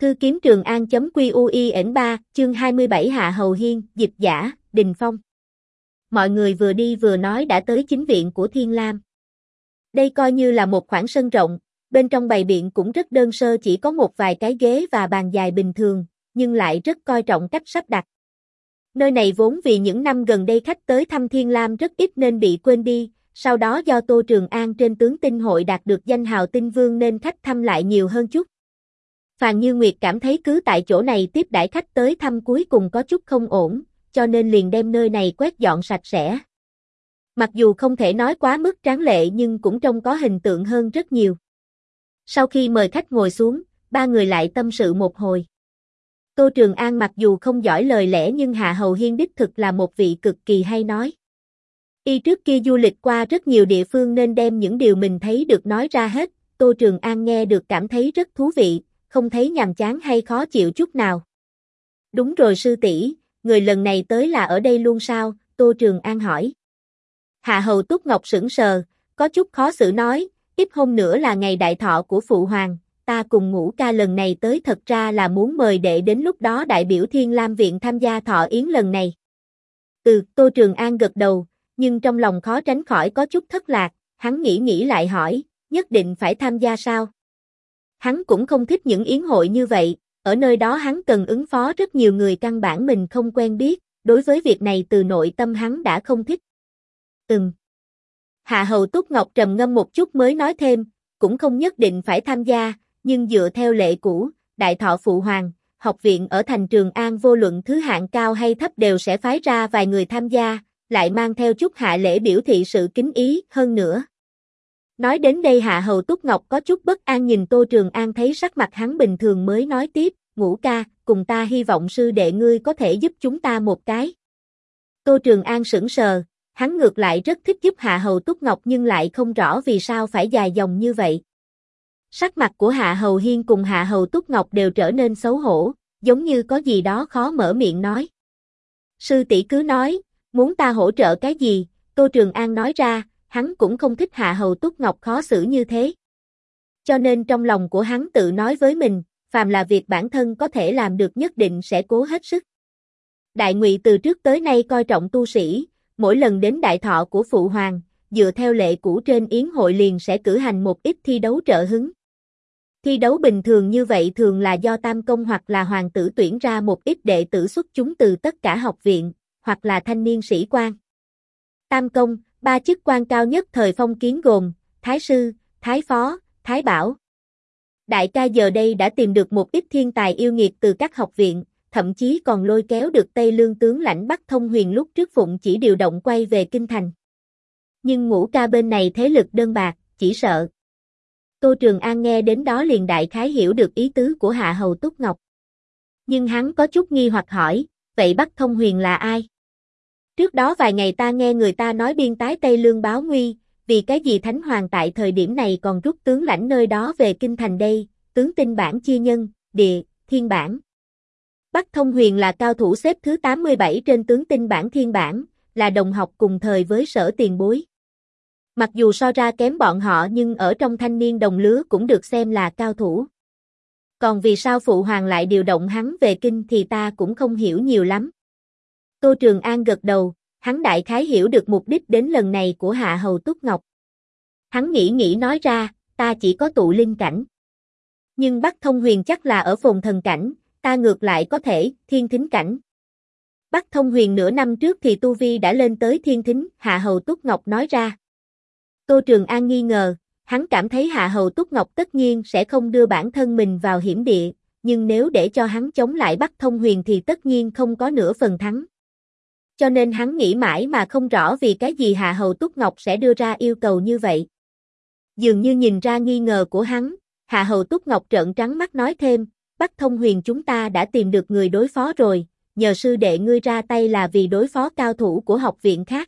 Thư kiếm Trường An.QUIN3, chương 27 Hạ Hầu Hiên, dịch giả, Đình Phong. Mọi người vừa đi vừa nói đã tới chính viện của Thiên Lam. Đây coi như là một khoảng sân rộng, bên trong bày biện cũng rất đơn sơ, chỉ có một vài cái ghế và bàn dài bình thường, nhưng lại rất coi trọng cách sắp đặt. Nơi này vốn vì những năm gần đây khách tới thăm Thiên Lam rất ít nên bị quên đi, sau đó do Tô Trường An trên tướng tinh hội đạt được danh hào tinh vương nên khách thăm lại nhiều hơn chút. Phàn Như Nguyệt cảm thấy cứ tại chỗ này tiếp đãi khách tới thăm cuối cùng có chút không ổn, cho nên liền đem nơi này quét dọn sạch sẽ. Mặc dù không thể nói quá mức tráng lệ nhưng cũng trông có hình tượng hơn rất nhiều. Sau khi mời khách ngồi xuống, ba người lại tâm sự một hồi. Tô Trường An mặc dù không giỏi lời lẽ nhưng Hạ Hầu Hiên đích thực là một vị cực kỳ hay nói. Y trước kia du lịch qua rất nhiều địa phương nên đem những điều mình thấy được nói ra hết, Tô Trường An nghe được cảm thấy rất thú vị, không thấy nhàm chán hay khó chịu chút nào. Đúng rồi sư tỷ, người lần này tới là ở đây luôn sao? Tô Trường An hỏi. Hạ Hầu Túc Ngọc sững sờ, có chút khó xử nói, ít hôm nữa là ngày đại thọ của Phụ Hoàng, ta cùng Ngũ ca lần này tới thật ra là muốn mời đệ đến lúc đó đại biểu Thiên Lam Viện tham gia thọ yến lần này. Tô Trường An gật đầu, nhưng trong lòng khó tránh khỏi có chút thất lạc, hắn nghĩ lại hỏi, nhất định phải tham gia sao? Hắn cũng không thích những yến hội như vậy, ở nơi đó hắn cần ứng phó rất nhiều người căn bản mình không quen biết, đối với việc này từ nội tâm hắn đã không thích. Hạ Hầu Túc Ngọc trầm ngâm một chút mới nói thêm, cũng không nhất định phải tham gia, nhưng dựa theo lệ cũ, đại thọ Phụ Hoàng, học viện ở thành Trường An vô luận thứ hạng cao hay thấp đều sẽ phái ra vài người tham gia, lại mang theo chút hạ lễ biểu thị sự kính ý hơn nữa. Nói đến đây Hạ Hầu Túc Ngọc có chút bất an nhìn Tô Trường An thấy sắc mặt hắn bình thường mới nói tiếp, Ngũ ca, cùng ta hy vọng sư đệ ngươi có thể giúp chúng ta một cái. Tô Trường An sững sờ, hắn ngược lại rất thích giúp Hạ Hầu Túc Ngọc nhưng lại không rõ vì sao phải dài dòng như vậy. Sắc mặt của Hạ Hầu Hiên cùng Hạ Hầu Túc Ngọc đều trở nên xấu hổ, giống như có gì đó khó mở miệng nói. Sư tỷ cứ nói, muốn ta hỗ trợ cái gì? Tô Trường An nói ra, hắn cũng không thích Hạ Hầu Túc Ngọc khó xử như thế. Cho nên trong lòng của hắn tự nói với mình, phàm là việc bản thân có thể làm được nhất định sẽ cố hết sức. Đại Ngụy từ trước tới nay coi trọng tu sĩ, mỗi lần đến đại thọ của Phụ Hoàng, dựa theo lệ cũ trên yến hội liền sẽ cử hành một ít thi đấu trợ hứng. Thi đấu bình thường như vậy thường là do Tam Công hoặc là hoàng tử tuyển ra một ít đệ tử xuất chúng từ tất cả học viện, hoặc là thanh niên sĩ quan. Tam Công, ba chức quan cao nhất thời phong kiến gồm, Thái Sư, Thái Phó, Thái Bảo. Đại ca giờ đây đã tìm được một ít thiên tài yêu nghiệt từ các học viện, thậm chí còn lôi kéo được Tây Lương tướng lãnh Bắc Thông Huyền lúc trước Phụng chỉ điều động quay về Kinh Thành. Nhưng Ngũ ca bên này thế lực đơn bạc, chỉ sợ. Tô Trường An nghe đến đó liền đại khái hiểu được ý tứ của Hạ Hầu Túc Ngọc. Nhưng hắn có chút nghi hoặc hỏi, vậy Bắc Thông Huyền là ai? Trước đó vài ngày ta nghe người ta nói biên tái Tây Lương báo nguy, vì cái gì Thánh Hoàng tại thời điểm này còn rút tướng lãnh nơi đó về Kinh Thành đây, tướng tinh bản chia nhân, địa, thiên bản. Bắc Thông Huyền là cao thủ xếp thứ 87 trên tướng tinh bản thiên bản, là đồng học cùng thời với Sở tiền bối. Mặc dù so ra kém bọn họ nhưng ở trong thanh niên đồng lứa cũng được xem là cao thủ. Còn vì sao Phụ Hoàng lại điều động hắn về Kinh thì ta cũng không hiểu nhiều lắm. Tô Trường An gật đầu, hắn đại khái hiểu được mục đích đến lần này của Hạ Hầu Túc Ngọc. Hắn nghĩ nói ra, ta chỉ có tụ linh cảnh. Nhưng Bắc Thông Huyền chắc là ở phồn thần cảnh, ta ngược lại có thể, thiên thính cảnh. Bắc Thông Huyền nửa năm trước thì tu vi đã lên tới thiên thính, Hạ Hầu Túc Ngọc nói ra. Tô Trường An nghi ngờ, hắn cảm thấy Hạ Hầu Túc Ngọc tất nhiên sẽ không đưa bản thân mình vào hiểm địa, nhưng nếu để cho hắn chống lại Bắc Thông Huyền thì tất nhiên không có nửa phần thắng. Cho nên hắn nghĩ mãi mà không rõ vì cái gì Hạ Hầu Túc Ngọc sẽ đưa ra yêu cầu như vậy. Dường như nhìn ra nghi ngờ của hắn, Hạ Hầu Túc Ngọc trợn trắng mắt nói thêm, Bắc Thông Huyền chúng ta đã tìm được người đối phó rồi, nhờ sư đệ ngươi ra tay là vì đối phó cao thủ của học viện khác.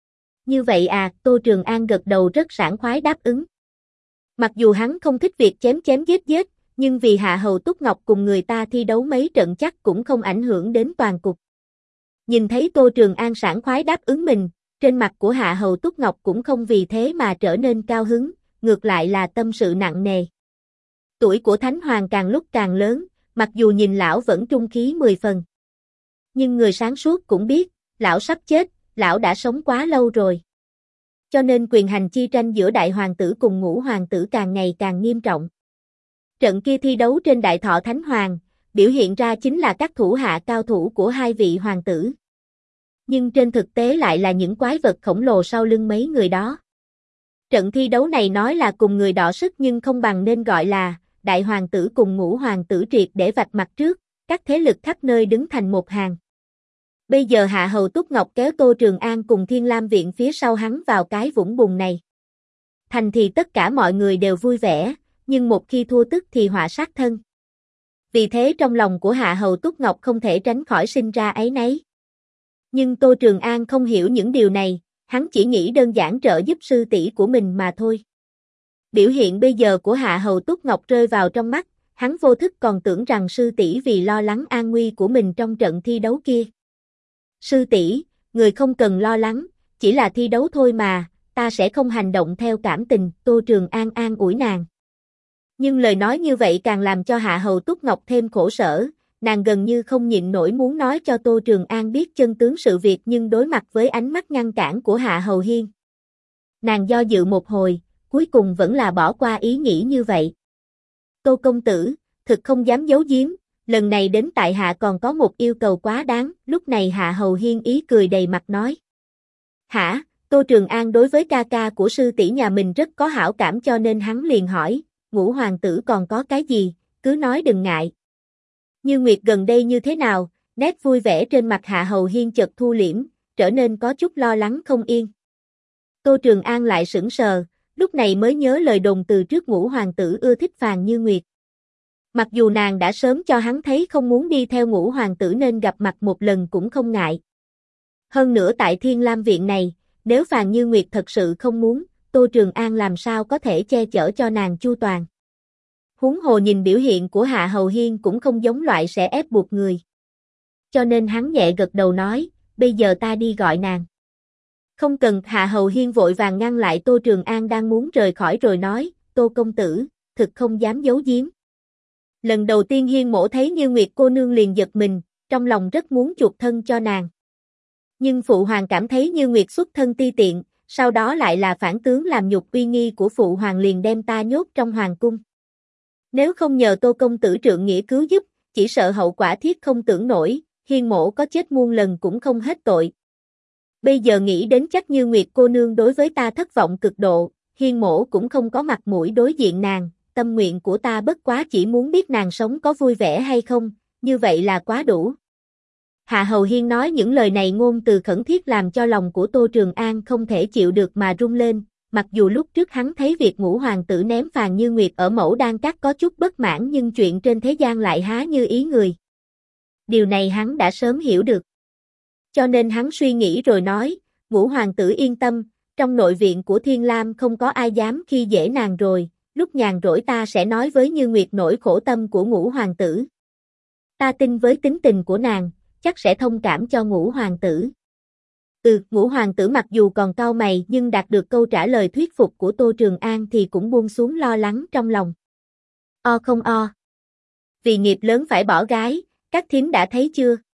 Như vậy à, Tô Trường An gật đầu rất sảng khoái đáp ứng. Mặc dù hắn không thích việc chém giết, nhưng vì Hạ Hầu Túc Ngọc cùng người ta thi đấu mấy trận chắc cũng không ảnh hưởng đến toàn cục. Nhìn thấy Tô Trường An sảng khoái đáp ứng mình, trên mặt của Hạ Hầu Túc Ngọc cũng không vì thế mà trở nên cao hứng, ngược lại là tâm sự nặng nề. Tuổi của Thánh Hoàng càng lúc càng lớn, mặc dù nhìn lão vẫn trung khí 10 phần. Nhưng người sáng suốt cũng biết, lão sắp chết, lão đã sống quá lâu rồi. Cho nên quyền hành chi tranh giữa đại hoàng tử cùng ngũ hoàng tử càng ngày càng nghiêm trọng. Trận kia thi đấu trên Đại Thọ Thánh Hoàng, biểu hiện ra chính là các thủ hạ cao thủ của hai vị hoàng tử. Nhưng trên thực tế lại là những quái vật khổng lồ sau lưng mấy người đó. Trận thi đấu này nói là cùng người đọ sức nhưng không bằng nên gọi là đại hoàng tử cùng ngũ hoàng tử triệt để vạch mặt trước, các thế lực khắp nơi đứng thành một hàng. Bây giờ Hạ Hầu Túc Ngọc kéo Tô Trường An cùng Thiên Lam Viện phía sau hắn vào cái vũng bùn này. Thành thì tất cả mọi người đều vui vẻ, nhưng một khi thua tức thì họa sát thân. Vì thế trong lòng của Hạ Hầu Túc Ngọc không thể tránh khỏi sinh ra áy náy. Nhưng Tô Trường An không hiểu những điều này, hắn chỉ nghĩ đơn giản trợ giúp sư tỷ của mình mà thôi. Biểu hiện bây giờ của Hạ Hầu Túc Ngọc rơi vào trong mắt, hắn vô thức còn tưởng rằng sư tỷ vì lo lắng an nguy của mình trong trận thi đấu kia. Sư tỷ, người không cần lo lắng, chỉ là thi đấu thôi mà, ta sẽ không hành động theo cảm tình, Tô Trường An an ủi nàng. Nhưng lời nói như vậy càng làm cho Hạ Hầu Túc Ngọc thêm khổ sở, nàng gần như không nhịn nổi muốn nói cho Tô Trường An biết chân tướng sự việc nhưng đối mặt với ánh mắt ngăn cản của Hạ Hầu Hiên. Nàng do dự một hồi, cuối cùng vẫn là bỏ qua ý nghĩ như vậy. Tô công tử, thực không dám giấu giếm, lần này đến tại hạ còn có một yêu cầu quá đáng, lúc này Hạ Hầu Hiên ý cười đầy mặt nói. Hả, Tô Trường An đối với ca ca của sư tỷ nhà mình rất có hảo cảm cho nên hắn liền hỏi, ngũ hoàng tử còn có cái gì, cứ nói đừng ngại. Như Nguyệt gần đây như thế nào, nét vui vẻ trên mặt Hạ Hầu Hiên chợt thu liễm, trở nên có chút lo lắng không yên. Tô Trường An lại sững sờ, lúc này mới nhớ lời đồn từ trước ngũ hoàng tử ưa thích Phàn Như Nguyệt. Mặc dù nàng đã sớm cho hắn thấy không muốn đi theo ngũ hoàng tử nên gặp mặt một lần cũng không ngại. Hơn nữa tại Thiên Lam Viện này, nếu Phàn Như Nguyệt thật sự không muốn, Tô Trường An làm sao có thể che chở cho nàng chu toàn. Huống hồ nhìn biểu hiện của Hạ Hầu Hiên cũng không giống loại sẽ ép buộc người. Cho nên hắn nhẹ gật đầu nói, bây giờ ta đi gọi nàng. Không cần, Hạ Hầu Hiên vội vàng ngăn lại Tô Trường An đang muốn rời khỏi rồi nói, Tô công tử, thực không dám giấu giếm. Lần đầu tiên Hiên mổ thấy Như Nguyệt cô nương liền giật mình, trong lòng rất muốn chuộc thân cho nàng. Nhưng Phụ Hoàng cảm thấy Như Nguyệt xuất thân ti tiện, sau đó lại là phản tướng làm nhục uy nghi của Phụ Hoàng liền đem ta nhốt trong Hoàng cung. Nếu không nhờ Tô công tử trượng nghĩa cứu giúp, chỉ sợ hậu quả thiết không tưởng nổi, Hiên mổ có chết muôn lần cũng không hết tội. Bây giờ nghĩ đến chắc Như Nguyệt cô nương đối với ta thất vọng cực độ, Hiên mổ cũng không có mặt mũi đối diện nàng, tâm nguyện của ta bất quá chỉ muốn biết nàng sống có vui vẻ hay không, như vậy là quá đủ. Hạ Hầu Hiên nói những lời này ngôn từ khẩn thiết làm cho lòng của Tô Trường An không thể chịu được mà rung lên, mặc dù lúc trước hắn thấy việc ngũ hoàng tử ném Phàn Như Nguyệt ở Mẫu Đan Các có chút bất mãn nhưng chuyện trên thế gian lại há như ý người. Điều này hắn đã sớm hiểu được. Cho nên hắn suy nghĩ rồi nói, ngũ hoàng tử yên tâm, trong nội viện của Thiên Lam không có ai dám khi dễ nàng rồi, lúc nhàn rỗi ta sẽ nói với Như Nguyệt nỗi khổ tâm của ngũ hoàng tử. Ta tin với tính tình của nàng, chắc sẽ thông cảm cho ngũ hoàng tử. Ngũ hoàng tử mặc dù còn cau mày nhưng đạt được câu trả lời thuyết phục của Tô Trường An thì cũng buông xuống lo lắng trong lòng. O không o. Vì nghiệp lớn phải bỏ gái, các thím đã thấy chưa?